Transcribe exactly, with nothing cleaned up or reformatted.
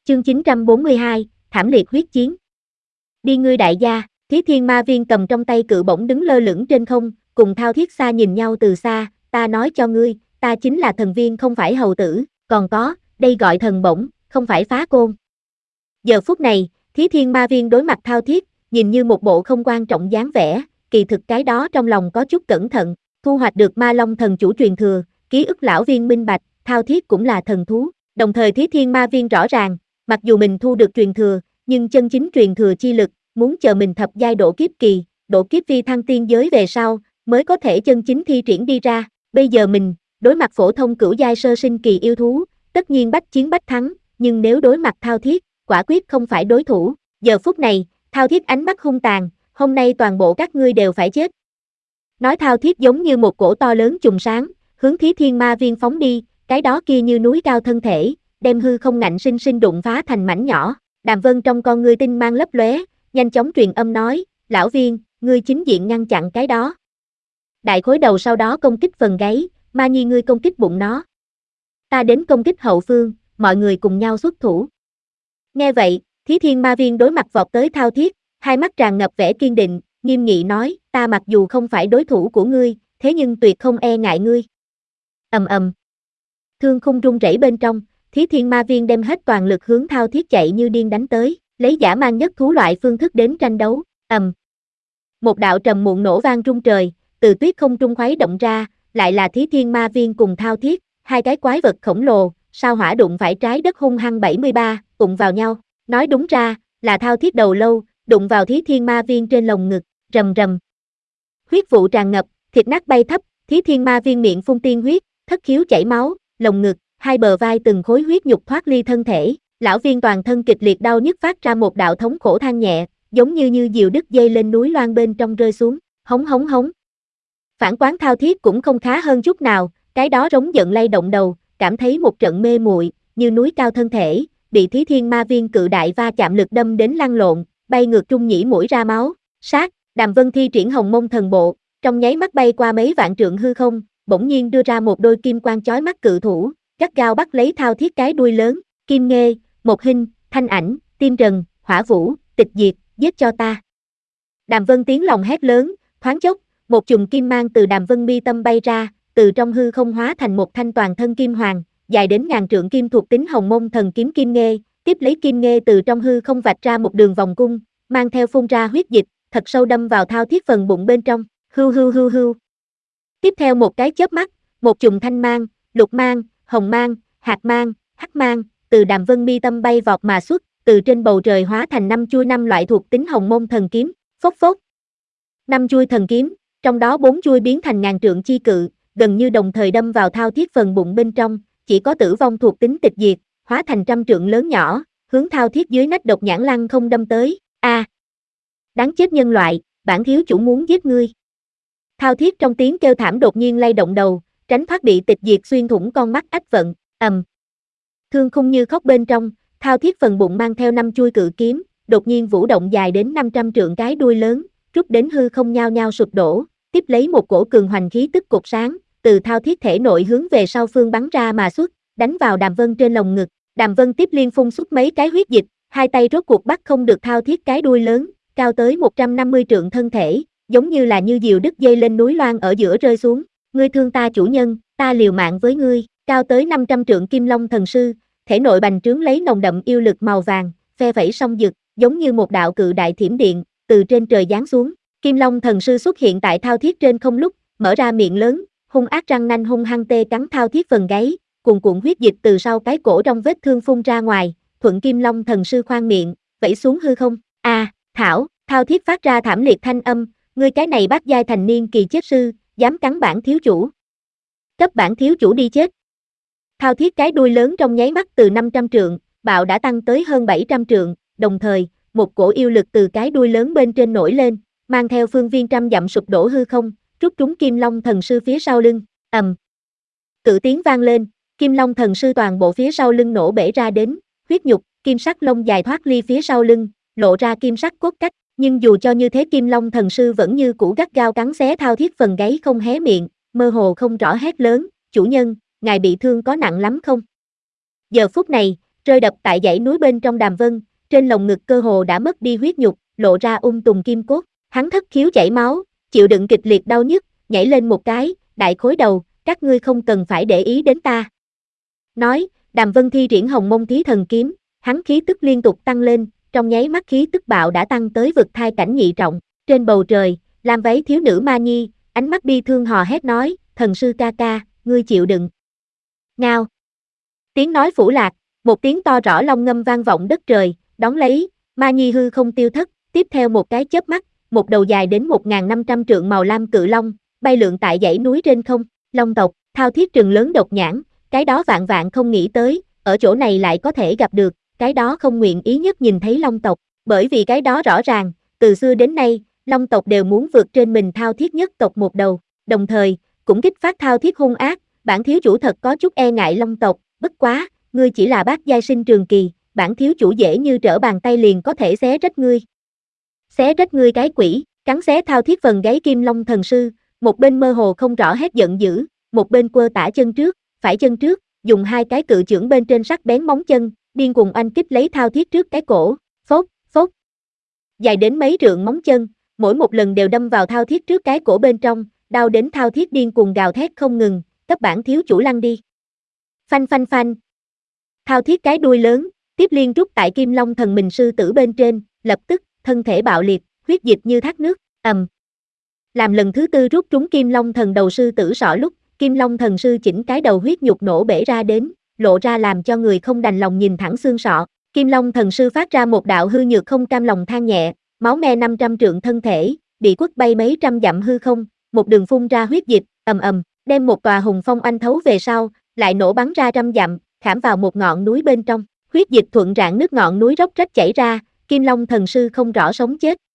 Chương chín trăm bốn mươi hai, thảm liệt huyết chiến. Đi ngươi đại gia, Thí Thiên Ma Viên cầm trong tay cự bổng đứng lơ lửng trên không, cùng Thao Thiết Xa nhìn nhau từ xa, ta nói cho ngươi, ta chính là thần viên không phải hầu tử, còn có, đây gọi thần bổng, không phải phá côn. Giờ phút này, Thí Thiên Ma Viên đối mặt Thao Thiết, nhìn như một bộ không quan trọng dáng vẻ, kỳ thực cái đó trong lòng có chút cẩn thận, thu hoạch được Ma Long thần chủ truyền thừa, ký ức lão viên minh bạch, Thao Thiết cũng là thần thú, đồng thời Thí Thiên Ma Viên rõ ràng, mặc dù mình thu được truyền thừa, nhưng chân chính truyền thừa chi lực, muốn chờ mình thập giai độ kiếp kỳ, độ kiếp phi thăng tiên giới về sau, mới có thể chân chính thi triển đi ra. Bây giờ mình, đối mặt phổ thông cửu giai sơ sinh kỳ yêu thú, tất nhiên bách chiến bách thắng, nhưng nếu đối mặt Thao Thiết, quả quyết không phải đối thủ. Giờ phút này, Thao Thiết ánh mắt hung tàn, hôm nay toàn bộ các ngươi đều phải chết. Nói Thao Thiết giống như một cổ to lớn trùng sáng, hướng Thí Thiên Ma Viên phóng đi, cái đó kia như núi cao thân thể, đem hư không ngạnh sinh sinh đụng phá thành mảnh nhỏ. Đàm Vân trong con ngươi tinh mang lấp lóe, nhanh chóng truyền âm nói, lão viên, ngươi chính diện ngăn chặn cái đó. Đại khối đầu sau đó công kích phần gáy, Ma Nhi ngươi công kích bụng nó. Ta đến công kích hậu phương, mọi người cùng nhau xuất thủ. Nghe vậy, Thí Thiên Ma Viên đối mặt vọt tới Thao Thiết, hai mắt tràn ngập vẻ kiên định, nghiêm nghị nói, ta mặc dù không phải đối thủ của ngươi, thế nhưng tuyệt không e ngại ngươi. Ầm ầm. Thương khung rung rẩy bên trong, Thí Thiên Ma Viên đem hết toàn lực hướng Thao Thiết chạy như điên đánh tới, lấy dã man nhất thú loại phương thức đến tranh đấu. Ầm. Một đạo trầm muộn nổ vang rung trời, từ tuyết không trung khuấy động ra, lại là Thí Thiên Ma Viên cùng Thao Thiết, hai cái quái vật khổng lồ, sao hỏa đụng phải trái đất hung hăng bảy mươi ba, đụng vào nhau. Nói đúng ra, là Thao Thiết đầu lâu, đụng vào Thí Thiên Ma Viên trên lồng ngực, rầm rầm. Huyết vụ tràn ngập, thịt nát bay thấp, Thí Thiên Ma Viên miệng phun tiên huyết, thất khiếu chảy máu, lồng ngực, hai bờ vai từng khối huyết nhục thoát ly thân thể, lão viên toàn thân kịch liệt đau nhức phát ra một đạo thống khổ than nhẹ, giống như như diều đứt dây lên núi loan bên trong rơi xuống, hống hống hống. Phản quán Thao Thiết cũng không khá hơn chút nào, cái đó rống giận lay động đầu, cảm thấy một trận mê muội, như núi cao thân thể, bị Thí Thiên Ma Viên cự đại va chạm lực đâm đến lăn lộn, bay ngược trung nhĩ mũi ra máu, sát, Đàm Vân thi triển Hồng Mông Thần Bộ, trong nháy mắt bay qua mấy vạn trượng hư không, bỗng nhiên đưa ra một đôi kim quang chói mắt cự thủ, gắt gao bắt lấy Thao Thiết cái đuôi lớn, Kim Nghê, Một Hinh, Thanh Ảnh, Tim Trần, Hỏa Vũ, Tịch Diệt, giết cho ta. Đàm Vân tiếng lòng hét lớn, thoáng chốc, một chùm kim mang từ Đàm Vân mi tâm bay ra, từ trong hư không hóa thành một thanh toàn thân kim hoàng, dài đến ngàn trượng kim thuộc tính Hồng Mông Thần Kiếm Kim Nghê, tiếp lấy Kim Nghê từ trong hư không vạch ra một đường vòng cung, mang theo phun ra huyết dịch, thật sâu đâm vào Thao Thiết phần bụng bên trong, hưu hưu hưu hưu. Tiếp theo một cái chớp mắt, một chùm thanh mang, lục mang, hồng mang, hạt mang, hắc mang, từ Đàm Vân mi tâm bay vọt mà xuất, từ trên bầu trời hóa thành năm chuôi năm loại thuộc tính Hồng Mông Thần Kiếm, phốc phốc. Năm chuôi thần kiếm, trong đó bốn chuôi biến thành ngàn trượng chi cự, gần như đồng thời đâm vào Thao Thiết phần bụng bên trong, chỉ có tử vong thuộc tính tịch diệt, hóa thành trăm trượng lớn nhỏ, hướng Thao Thiết dưới nách độc nhãn lăng không đâm tới. A! À, đáng chết nhân loại, bản thiếu chủ muốn giết ngươi. Thao Thiết trong tiếng kêu thảm đột nhiên lay động đầu, tránh thoát bị tịch diệt xuyên thủng con mắt ách vận, ầm. Thương khung như khóc bên trong, Thao Thiết phần bụng mang theo năm chuôi cự kiếm, đột nhiên vũ động dài đến năm trăm trượng cái đuôi lớn, rút đến hư không nhao nhao sụp đổ, tiếp lấy một cổ cường hoành khí tức cột sáng, từ Thao Thiết thể nội hướng về sau phương bắn ra mà xuất, đánh vào Đàm Vân trên lồng ngực. Đàm Vân tiếp liên phun xuất mấy cái huyết dịch, hai tay rốt cuộc bắt không được Thao Thiết cái đuôi lớn, cao tới một trăm năm mươi trượng thân thể, giống như là như diều đứt dây lên núi loan ở giữa rơi xuống. Ngươi thương ta chủ nhân, ta liều mạng với ngươi. Cao tới năm trăm trượng Kim Long thần sư, thể nội bành trướng lấy nồng đậm yêu lực màu vàng, phe phẩy song dực, giống như một đạo cự đại thiểm điện, từ trên trời giáng xuống. Kim Long thần sư xuất hiện tại Thao Thiết trên không lúc, mở ra miệng lớn, hung ác răng nanh hung hăng tê cắn Thao Thiết phần gáy, cuồn cuộn huyết dịch từ sau cái cổ trong vết thương phun ra ngoài, thuận Kim Long thần sư khoang miệng, vẫy xuống hư không. A, à, thảo, Thao Thiết phát ra thảm liệt thanh âm, ngươi cái này bát giai thành niên kỳ chết sư, dám cắn bản thiếu chủ. Cấp bản thiếu chủ đi chết. Thao Thiết cái đuôi lớn trong nháy mắt từ năm trăm trượng, bạo đã tăng tới hơn bảy trăm trượng, đồng thời, một cổ yêu lực từ cái đuôi lớn bên trên nổi lên, mang theo phương viên trăm dặm sụp đổ hư không, trút trúng Kim Long thần sư phía sau lưng, ầm. Cự tiếng vang lên, Kim Long thần sư toàn bộ phía sau lưng nổ bể ra đến, huyết nhục, kim sắc lông dài thoát ly phía sau lưng, lộ ra kim sắc cốt cách, nhưng dù cho như thế Kim Long thần sư vẫn như cũ gắt gao cắn xé Thao Thiết phần gáy không hé miệng, mơ hồ không rõ hét lớn, chủ nhân, ngài bị thương có nặng lắm không? Giờ phút này, rơi đập tại dãy núi bên trong Đàm Vân, trên lồng ngực cơ hồ đã mất đi huyết nhục, lộ ra ung tùm kim cốt, hắn thất khiếu chảy máu, chịu đựng kịch liệt đau nhức, nhảy lên một cái, đại khối đầu, các ngươi không cần phải để ý đến ta. Nói, Đàm Vân thi triển Hồng Mông Thí Thần Kiếm, hắn khí tức liên tục tăng lên, trong nháy mắt khí tức bạo đã tăng tới vực thai cảnh nhị trọng, trên bầu trời, lam váy thiếu nữ Ma Nhi, ánh mắt bi thương hò hét nói, thần sư ca ca, ngươi chịu đựng. Ngao. Tiếng nói phủ lạc, một tiếng to rõ long ngâm vang vọng đất trời, đón lấy, Ma Nhi hư không tiêu thất, tiếp theo một cái chớp mắt, một đầu dài đến một nghìn năm trăm trượng màu lam cự long, bay lượn tại dãy núi trên không, long tộc, Thao Thiết trừng lớn độc nhãn, cái đó vạn vạn không nghĩ tới, ở chỗ này lại có thể gặp được, cái đó không nguyện ý nhất nhìn thấy long tộc, bởi vì cái đó rõ ràng, từ xưa đến nay, long tộc đều muốn vượt trên mình Thao Thiết nhất tộc một đầu, đồng thời, cũng kích phát Thao Thiết hung ác, bản thiếu chủ thật có chút e ngại long tộc, bất quá, ngươi chỉ là bát giai sinh trường kỳ, bản thiếu chủ dễ như trở bàn tay liền có thể xé rách ngươi. Xé rách ngươi cái quỷ, cắn xé Thao Thiết phần gáy Kim Long thần sư, một bên mơ hồ không rõ hét giận dữ, một bên quơ tả chân trước, phải chân trước, dùng hai cái cự chưởng bên trên sắc bén móng chân, điên cuồng oanh kích lấy Thao Thiết trước cái cổ, phốt, phốt. Dài đến mấy trượng móng chân, mỗi một lần đều đâm vào Thao Thiết trước cái cổ bên trong, đau đến Thao Thiết điên cuồng gào thét không ngừng, cấp bản thiếu chủ lăn đi. Phanh phanh phanh. Thao Thiết cái đuôi lớn, tiếp liên rút tại Kim Long thần mình sư tử bên trên, lập tức, thân thể bạo liệt, huyết dịch như thác nước, ầm. Làm lần thứ tư rút trúng Kim Long thần đầu sư tử sọ lúc, Kim Long thần sư chỉnh cái đầu huyết nhục nổ bể ra đến, lộ ra làm cho người không đành lòng nhìn thẳng xương sọ. Kim Long thần sư phát ra một đạo hư nhược không cam lòng than nhẹ, máu me năm trăm trượng thân thể, bị quất bay mấy trăm dặm hư không, một đường phun ra huyết dịch, ầm ầm, đem một tòa hùng phong oanh thấu về sau, lại nổ bắn ra trăm dặm, khảm vào một ngọn núi bên trong. Huyết dịch thuận rạn nước ngọn núi róc rách chảy ra, Kim Long thần sư không rõ sống chết,